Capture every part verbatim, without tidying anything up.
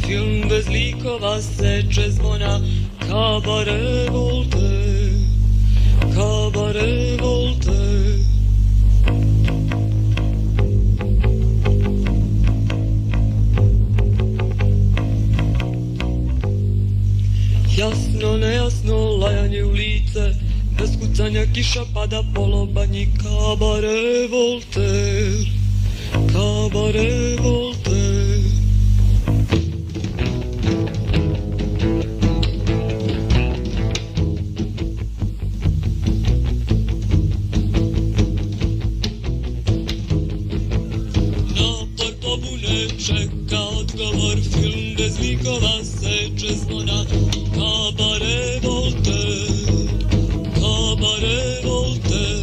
film bez likova, seče zvona, kabare volte, kabare volte. Jasno, nejasno, lajanje u lice, bez kucanja kiša pada po lobanji, kabare volter, kabare volter. Napor pobune čeka odgovor, film bez likova, seče zvona, kabare volter, kabare volter.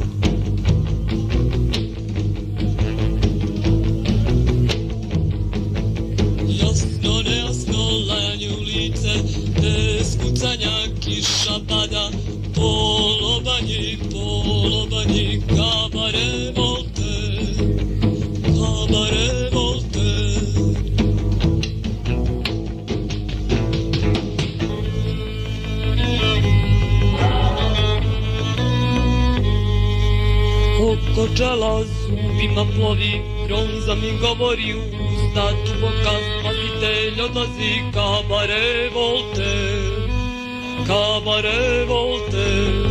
Jasno, nejasno, lajanje u lice, bez kucanja kiša pada, po lobanji, po lobanji, kabare volter, kabare volter. Oko čela zubima plovi, bronza mi govori, usta duboka, spasitelj odlazi, kabare volter, kabare volter.